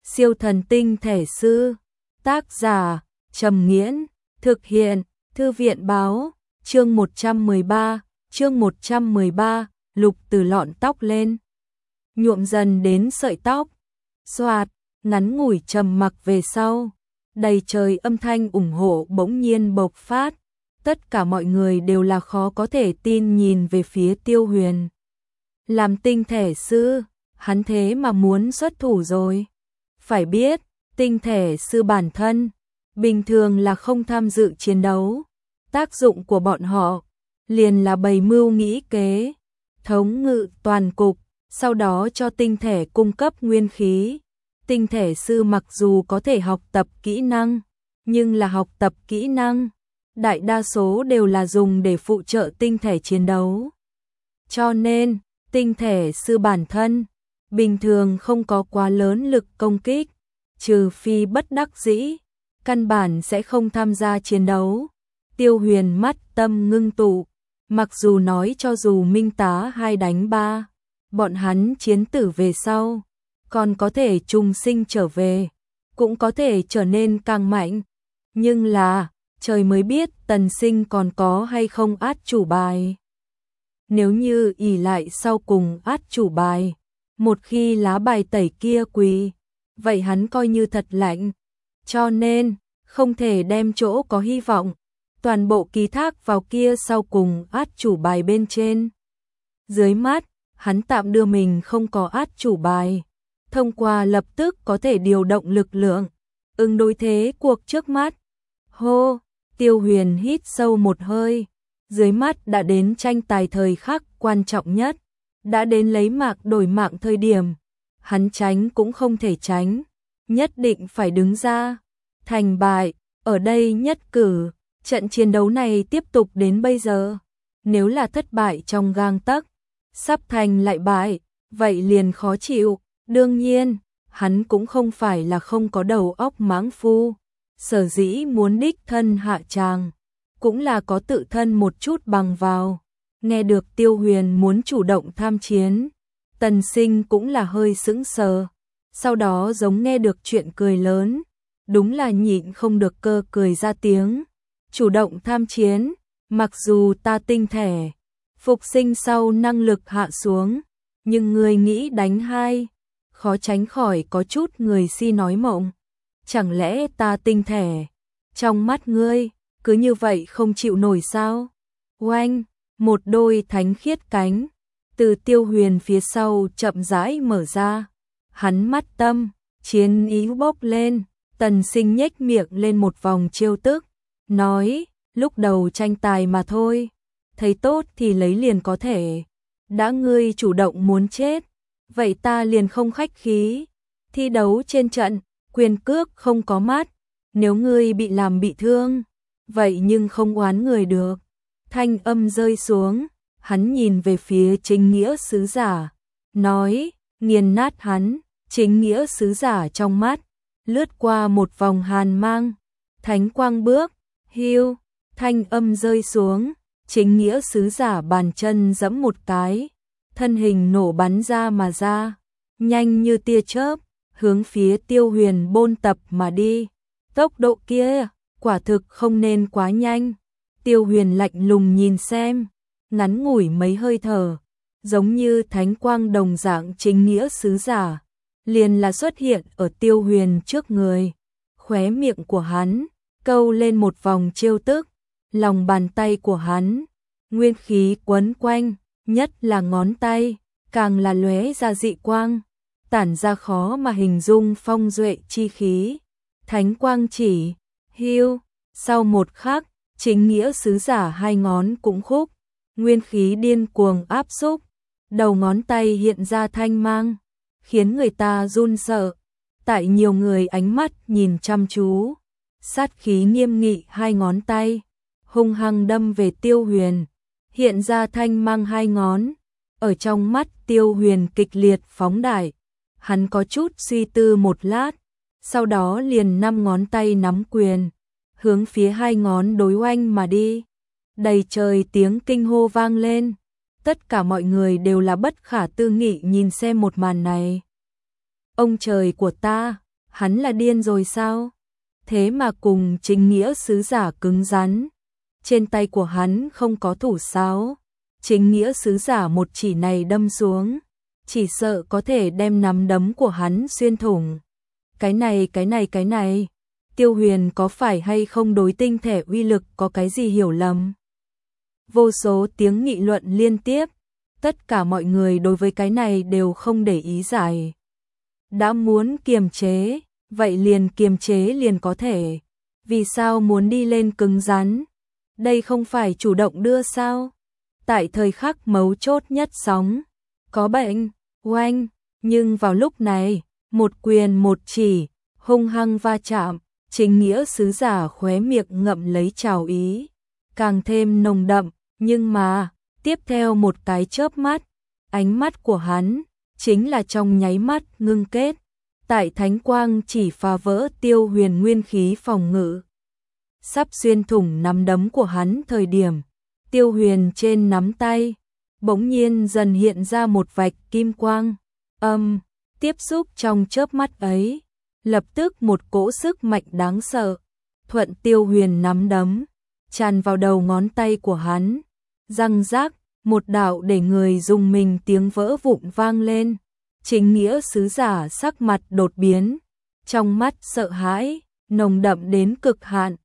Siêu thần tinh thể sư. Tác giả Trầm Nghiễn. Thực hiện Thư viện báo. Chương 113, Lục Từ lọn tóc lên, nhuộm dần đến sợi tóc. Xoạt, ngắn ngủi trầm mặc về sau, đầy trời âm thanh ủng hộ bỗng nhiên bộc phát. Tất cả mọi người đều là khó có thể tin nhìn về phía Tiêu Huyền. Làm tinh thể sư, hắn thế mà muốn xuất thủ rồi. Phải biết, tinh thể sư bản thân bình thường là không tham dự chiến đấu. Tác dụng của bọn họ liền là bày mưu nghĩ kế, thống ngự toàn cục, sau đó cho tinh thể cung cấp nguyên khí. Tinh thể sư mặc dù có thể học tập kỹ năng, nhưng là học tập kỹ năng, đại đa số đều là dùng để phụ trợ tinh thể chiến đấu. Cho nên, tinh thể sư bản thân bình thường không có quá lớn lực công kích, trừ phi bất đắc dĩ, căn bản sẽ không tham gia chiến đấu. Tiêu Huyền mắt tâm ngưng tụ, mặc dù nói cho dù Minh Tá 2 đánh 3, bọn hắn chiến tử về sau, còn có thể trùng sinh trở về, cũng có thể trở nên càng mạnh. Nhưng là, trời mới biết Tần Sinh còn có hay không át chủ bài. Nếu như ỷ lại sau cùng át chủ bài, một khi lá bài tẩy kia quỳ, vậy hắn coi như thật lạnh. Cho nên, không thể đem chỗ có hy vọng toàn bộ ký thác vào kia sau cùng át chủ bài bên trên. Dưới mắt, hắn tạm đưa mình không có át chủ bài, thông qua lập tức có thể điều động lực lượng, đối thế cuộc trước mắt. Hô, Tiêu Huyền hít sâu một hơi, dưới mắt đã đến tranh tài thời khắc quan trọng nhất, đã đến lấy mạng đổi mạng thời điểm, hắn tránh cũng không thể tránh, nhất định phải đứng ra. Thành bại, ở đây nhất cử. Trận chiến đấu này tiếp tục đến bây giờ, nếu là thất bại trong gang tấc, sắp thành lại bại, vậy liền khó chịu. Đương nhiên, hắn cũng không phải là không có đầu óc mãng phu, sở dĩ muốn đích thân hạ tràng, cũng là có tự thân một chút bằng vào. Nghe được Tiêu Huyền muốn chủ động tham chiến, Tần Sinh cũng là hơi sững sờ, sau đó giống nghe được chuyện cười lớn, đúng là nhịn không được cơ cười ra tiếng. Chủ động tham chiến, mặc dù ta tinh thể phục sinh sau năng lực hạ xuống, nhưng người nghĩ đánh hai, khó tránh khỏi có chút người si nói mộng. Chẳng lẽ ta tinh thể trong mắt ngươi cứ như vậy không chịu nổi sao? Oanh, một đôi thánh khiết cánh từ Tiêu Huyền phía sau chậm rãi mở ra, hắn mắt tâm chiến ý bốc lên. Tần Sinh nhếch miệng lên một vòng trêu tức, nói, lúc đầu tranh tài mà thôi, thấy tốt thì lấy liền có thể, đã ngươi chủ động muốn chết, vậy ta liền không khách khí. Thi đấu trên trận, quyền cước không có mắt, nếu ngươi bị làm bị thương, vậy nhưng không oán người được. Thanh âm rơi xuống, hắn nhìn về phía Chính Nghĩa Sứ Giả, nói, nghiền nát hắn. Chính Nghĩa Sứ Giả trong mắt lướt qua một vòng hàn mang, thánh quang bước, hiu, thanh âm rơi xuống, Chính Nghĩa Sứ Giả bàn chân giẫm một cái, thân hình nổ bắn ra mà ra, nhanh như tia chớp, hướng phía Tiêu Huyền bôn tập mà đi. Tốc độ kia, quả thực không nên quá nhanh. Tiêu Huyền lạnh lùng nhìn xem, ngắn ngủi mấy hơi thở, giống như thánh quang đồng dạng Chính Nghĩa Sứ Giả liền là xuất hiện ở Tiêu Huyền trước người. Khóe miệng của hắn câu lên một vòng trêu tức, lòng bàn tay của hắn nguyên khí quấn quanh, nhất là ngón tay càng là lóe ra dị quang, tản ra khó mà hình dung phong duệ chi khí. Thánh quang chỉ, hiu, sau một khắc, Chính Nghĩa Sứ Giả 2 ngón cũng khúc, nguyên khí điên cuồng áp xúc, đầu ngón tay hiện ra thanh mang, khiến người ta run sợ. Tại nhiều người ánh mắt nhìn chăm chú, sát khí nghiêm nghị 2 ngón tay hung hăng đâm về Tiêu Huyền, hiện ra thanh mang 2 ngón, ở trong mắt Tiêu Huyền kịch liệt phóng đại. Hắn có chút suy tư một lát, sau đó liền 5 ngón tay nắm quyền, hướng phía 2 ngón đối oanh mà đi. Đầy trời tiếng kinh hô vang lên, tất cả mọi người đều là bất khả tư nghị nhìn xem một màn này. Ông trời của ta, Hắn là điên rồi sao? Thế mà cùng chính nghĩa sứ giả cứng rắn. Trên tay của hắn không có thủ sáo. Chính nghĩa sứ giả một chỉ này đâm xuống, chỉ sợ có thể đem nắm đấm của hắn xuyên thủng. Cái này, Tiêu Huyền có phải hay không đối tinh thể uy lực có cái gì hiểu lầm? Vô số tiếng nghị luận liên tiếp, tất cả mọi người đối với cái này đều không để ý giải. Đã muốn kiềm chế, vậy liền kiềm chế liền có thể. Vì sao muốn đi lên cứng rắn? Đây không phải chủ động đưa sao? Tại thời khắc mấu chốt nhất sóng, có bệnh, oanh, nhưng vào lúc này, một quyền một chỉ, hung hăng va chạm, chính nghĩa sứ giả khóe miệng ngậm lấy trào ý, càng thêm nồng đậm, nhưng mà, tiếp theo một cái chớp mắt, ánh mắt của hắn, chính là trong nháy mắt ngưng kết, tại thánh quang chỉ phá vỡ Tiêu Huyền nguyên khí phòng ngự. Sắp xuyên thủng nắm đấm của hắn thời điểm, Tiêu Huyền trên nắm tay, bỗng nhiên dần hiện ra một vạch kim quang, tiếp xúc trong chớp mắt ấy, lập tức một cỗ sức mạnh đáng sợ, thuận Tiêu Huyền nắm đấm, tràn vào đầu ngón tay của hắn, răng rác, một đạo để người rùng mình tiếng vỡ vụn vang lên, chính nghĩa sứ giả sắc mặt đột biến, trong mắt sợ hãi, nồng đậm đến cực hạn,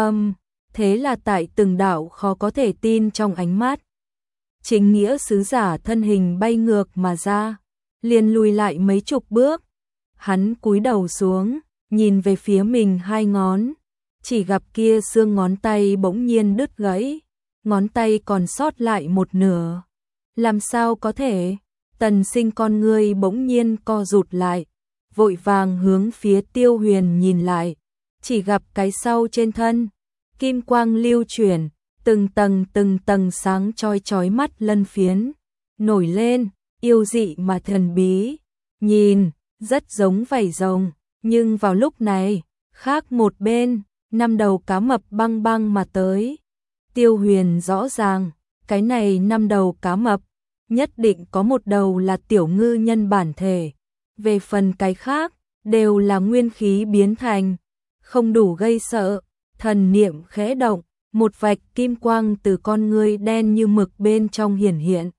thế là tại từng đạo khó có thể tin trong ánh mắt. Chính nghĩa sứ giả thân hình bay ngược mà ra, liền lùi lại mấy chục bước. Hắn cúi đầu xuống, nhìn về phía mình hai ngón, chỉ gặp kia xương ngón tay bỗng nhiên đứt gãy, ngón tay còn sót lại một nửa. Làm sao có thể? Tần Sinh con ngươi bỗng nhiên co rụt lại, vội vàng hướng phía Tiêu Huyền nhìn lại, chỉ gặp cái sau trên thân, kim quang lưu chuyển, từng tầng sáng chói mắt lân phiến, nổi lên, yêu dị mà thần bí, nhìn, rất giống vảy rồng, nhưng vào lúc này, khác một bên, năm đầu cá mập băng băng mà tới. Tiêu Huyền rõ ràng, cái này năm đầu cá mập, nhất định có một đầu là tiểu ngư nhân bản thể, về phần cái khác, đều là nguyên khí biến thành, không đủ gây sợ, thần niệm khẽ động, một vạch kim quang từ con ngươi đen như mực bên trong hiển hiện.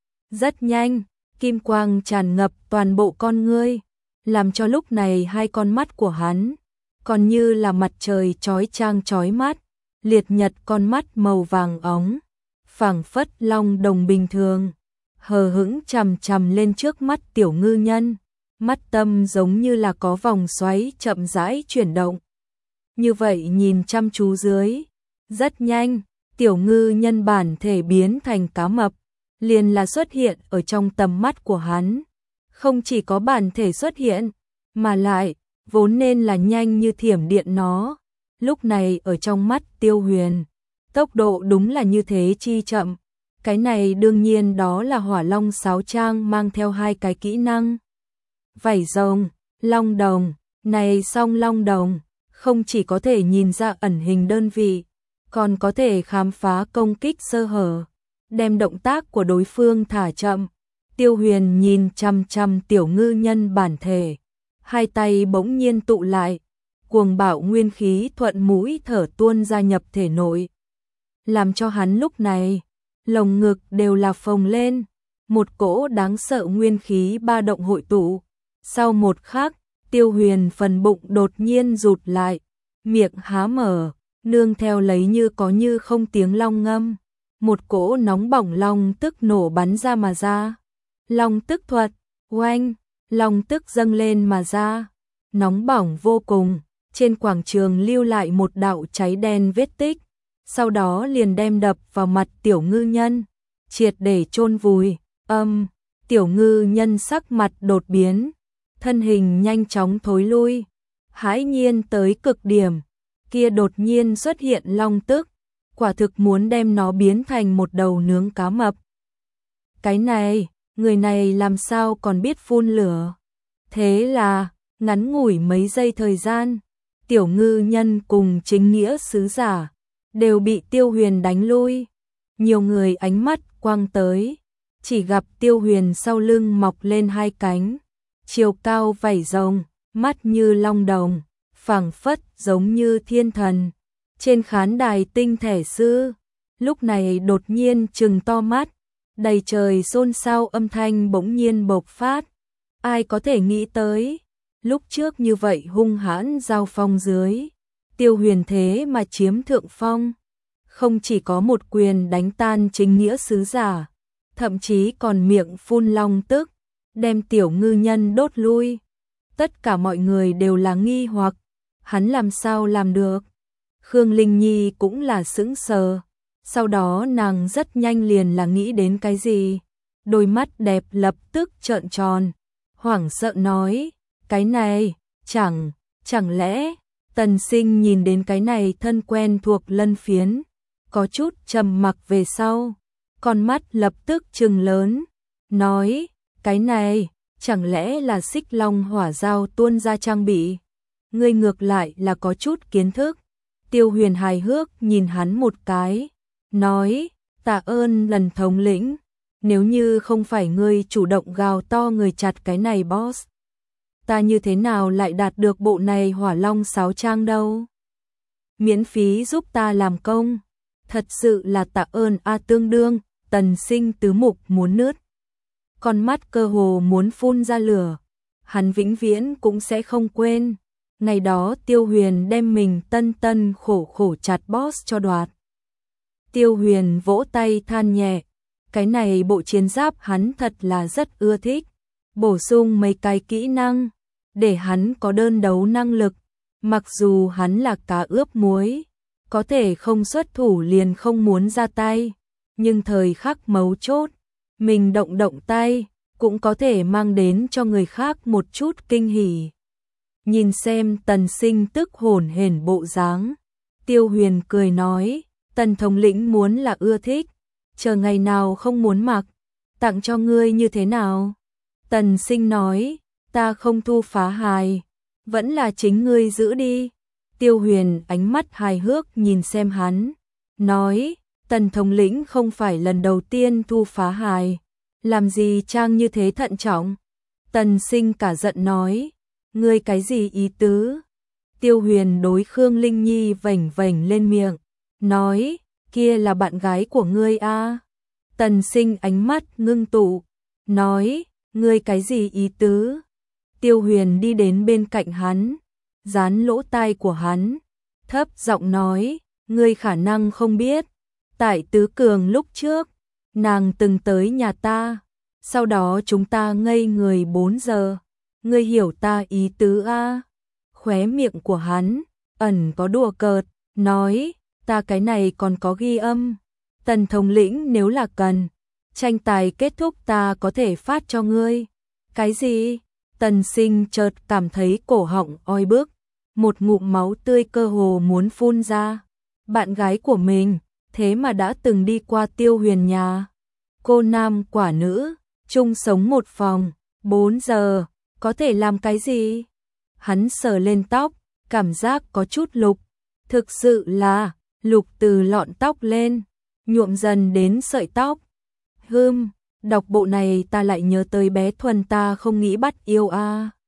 Rất nhanh, kim quang tràn ngập toàn bộ con ngươi, làm cho lúc này hai con mắt của hắn, còn như là mặt trời chói chang chói mắt, liệt nhật con mắt màu vàng óng, phảng phất long đồng bình thường, hờ hững chằm chằm lên trước mắt tiểu ngư nhân, mắt tâm giống như là có vòng xoáy chậm rãi chuyển động. Như vậy nhìn chăm chú dưới, rất nhanh, tiểu ngư nhân bản thể biến thành cá mập, liền là xuất hiện ở trong tầm mắt của hắn. Không chỉ có bản thể xuất hiện, mà lại, vốn nên là nhanh như thiểm điện nó, lúc này ở trong mắt Tiêu Huyền, tốc độ đúng là như thế chi chậm. Cái này đương nhiên đó là Hỏa Long Sáo Trang mang theo hai cái kỹ năng. Vảy rồng, long đồng, này song long đồng, không chỉ có thể nhìn ra ẩn hình đơn vị, còn có thể khám phá công kích sơ hở, đem động tác của đối phương thả chậm. Tiêu Huyền nhìn chăm chăm tiểu ngư nhân bản thể, hai tay bỗng nhiên tụ lại, cuồng bạo nguyên khí thuận mũi thở tuôn ra nhập thể nội, làm cho hắn lúc này, lồng ngực đều là phồng lên, một cỗ đáng sợ nguyên khí ba động hội tụ. Sau một khắc, Tiêu Huyền phần bụng đột nhiên rụt lại, miệng há mở, nương theo lấy như có như không tiếng long ngâm, một cỗ nóng bỏng long tức nổ bắn ra mà ra. Long tức thuật, oanh, long tức dâng lên mà ra, nóng bỏng vô cùng, trên quảng trường lưu lại một đạo cháy đen vết tích, sau đó liền đem đập vào mặt tiểu ngư nhân, triệt để chôn vùi. Tiểu ngư nhân sắc mặt đột biến, thân hình nhanh chóng thối lui, hãi nhiên tới cực điểm, kia đột nhiên xuất hiện long tức, quả thực muốn đem nó biến thành một đầu nướng cá mập. Cái này, người này làm sao còn biết phun lửa? Thế là, ngắn ngủi mấy giây thời gian, tiểu ngư nhân cùng chính nghĩa sứ giả đều bị Tiêu Huyền đánh lui. Nhiều người ánh mắt quang tới, chỉ gặp Tiêu Huyền sau lưng mọc lên hai cánh, chiều cao vảy rồng, mắt như long đồng, phảng phất giống như thiên thần. Trên khán đài tinh thể sư, lúc này đột nhiên trừng to mắt, đầy trời xôn xao âm thanh bỗng nhiên bộc phát. Ai có thể nghĩ tới, lúc trước như vậy hung hãn giao phong dưới, Tiêu Huyền thế mà chiếm thượng phong, không chỉ có một quyền đánh tan chính nghĩa sứ giả, thậm chí còn miệng phun long tức, đem tiểu ngư nhân đốt lui. Tất cả mọi người đều là nghi hoặc, hắn làm sao làm được? Khương Linh Nhi cũng là sững sờ, sau đó nàng rất nhanh liền là nghĩ đến cái gì, đôi mắt đẹp lập tức trợn tròn, hoảng sợ nói, cái này, chẳng lẽ, Tần Sinh nhìn đến cái này thân quen thuộc lân phiến, có chút trầm mặc về sau, con mắt lập tức trừng lớn, nói, cái này, chẳng lẽ là Xích Long hỏa giao tuôn ra trang bị? Ngươi ngược lại là có chút kiến thức. Tiêu Huyền hài hước nhìn hắn một cái, nói, tạ ơn lần thống lĩnh, nếu như không phải ngươi chủ động gào to người chặt cái này boss, ta như thế nào lại đạt được bộ này hỏa long sáo trang đâu? Miễn phí giúp ta làm công, thật sự là tạ ơn a tương đương. Tần Sinh tứ mục muốn nứt, con mắt cơ hồ muốn phun ra lửa, hắn vĩnh viễn cũng sẽ không quên. Ngày đó Tiêu Huyền đem mình tân khổ chặt boss cho đoạt. Tiêu Huyền vỗ tay than nhẹ, cái này bộ chiến giáp hắn thật là rất ưa thích, bổ sung mấy cái kỹ năng, để hắn có đơn đấu năng lực, mặc dù hắn là cá ướp muối, có thể không xuất thủ liền không muốn ra tay, nhưng thời khắc mấu chốt, mình động tay, cũng có thể mang đến cho người khác một chút kinh hỉ. Nhìn xem Tần Sinh tức hổn hển bộ dáng, Tiêu Huyền cười nói, Tần thống lĩnh muốn là ưa thích, chờ ngày nào không muốn mặc, tặng cho ngươi như thế nào? Tần Sinh nói, ta không thu phá hài, vẫn là chính ngươi giữ đi. Tiêu Huyền ánh mắt hài hước nhìn xem hắn, nói, Tần thống lĩnh không phải lần đầu tiên thu phá hài, làm gì trang như thế thận trọng? Tần Sinh cả giận nói, ngươi cái gì ý tứ? Tiêu Huyền đối Khương Linh Nhi vểnh lên miệng, nói, kia là bạn gái của ngươi a. Tần Sinh ánh mắt ngưng tụ, nói, ngươi cái gì ý tứ? Tiêu Huyền đi đến bên cạnh hắn, dán lỗ tai của hắn, thấp giọng nói, ngươi khả năng không biết, tại Tứ Cường lúc trước, nàng từng tới nhà ta, sau đó chúng ta ngây người 4 giờ. Ngươi hiểu ta ý tứ a? Khóe miệng của hắn ẩn có đùa cợt, nói, ta cái này còn có ghi âm. Tần thống lĩnh nếu là cần, tranh tài kết thúc ta có thể phát cho ngươi. Cái gì? Tần Sinh chợt cảm thấy cổ họng oi bức, một ngụm máu tươi cơ hồ muốn phun ra. Bạn gái của mình, thế mà đã từng đi qua Tiêu Huyền nhà. Cô nam quả nữ, chung sống một phòng, 4 giờ. Có thể làm cái gì? Hắn sờ lên tóc, cảm giác có chút lục. Thực sự là, lục từ lọn tóc lên, nhuộm dần đến sợi tóc. Đọc bộ này ta lại nhớ tới bé Thuần ta không nghĩ bắt yêu a.